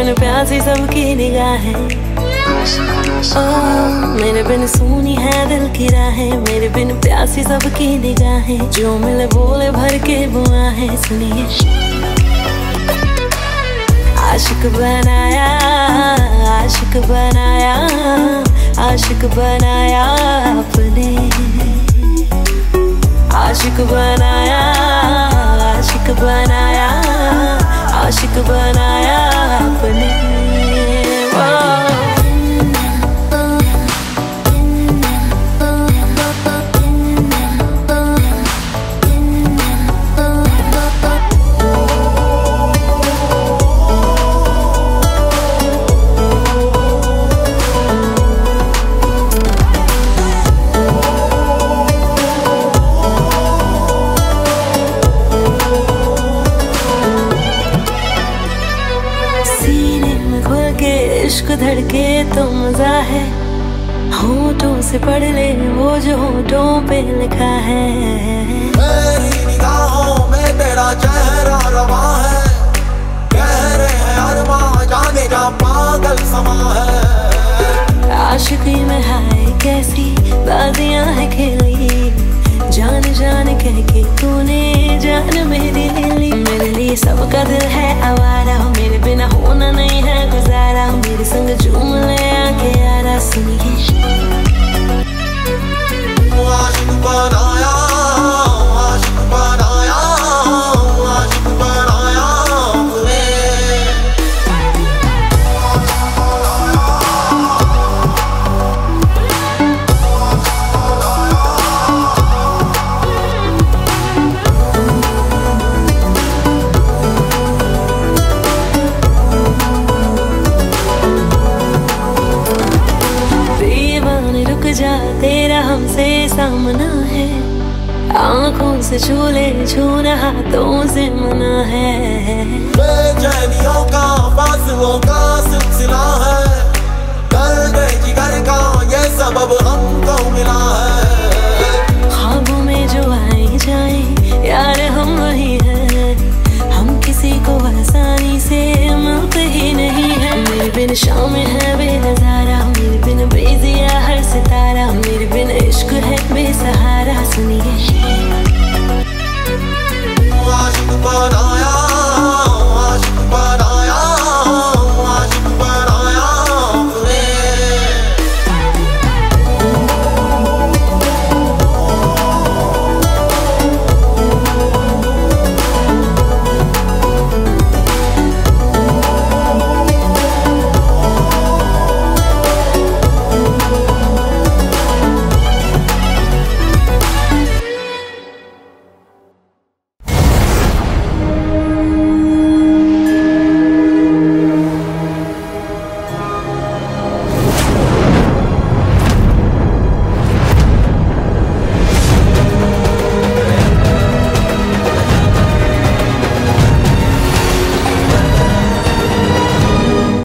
बिन प्यासी सबकी निगाहें, मेरे बिन सुनी है दिल की राहें, मेरे बिन प्यासी सबकी निगाहें, जो मिले बोले भर के बुआहें। सुनिए आशिक बनाया, आशिक बनाया, आशिक बनाया आपने, आशिक बनाया, आशिक बनाया, आशिक बनाया आपने। इश्क धड़के तो मजा है, होठों से पढ़ ले वो जो होठों पे लिखा है। मेरी निगाहों में तेरा चेहरा रवा है, कह रहे हैं अरमां जाने का पागल समा है। आशिकी में हाय कैसी बाजियां है खेली, जान जान कह के तूने जान मेरी ले ली। मेरे लिए सबका दिल है आवारा, मेरे बिना होना नहीं है गुजारा, मेरे संग झूम ले आके यारा। सुनिए आशिक बनाया, आशिक बनाया, आशिक बनाया आपने। जा तेरा हमसे सामना है, आंखों से छू ले छूना हाथों से मना है। बेचैनियों का फासलों का सिलसिला है, दर्द जिगर का ये सबब हमको मिला है। ख्वाबों में जो आए जाए यार हम वही हैं, हम किसी को आसानी से मिलते ही नहीं है। मेरे बिन शाम है बेनजारा, मेरे बिन बेजिया हर सितारा, मेरे बिन इश्क है बेसहारा। सुनिए आशिक बनाया।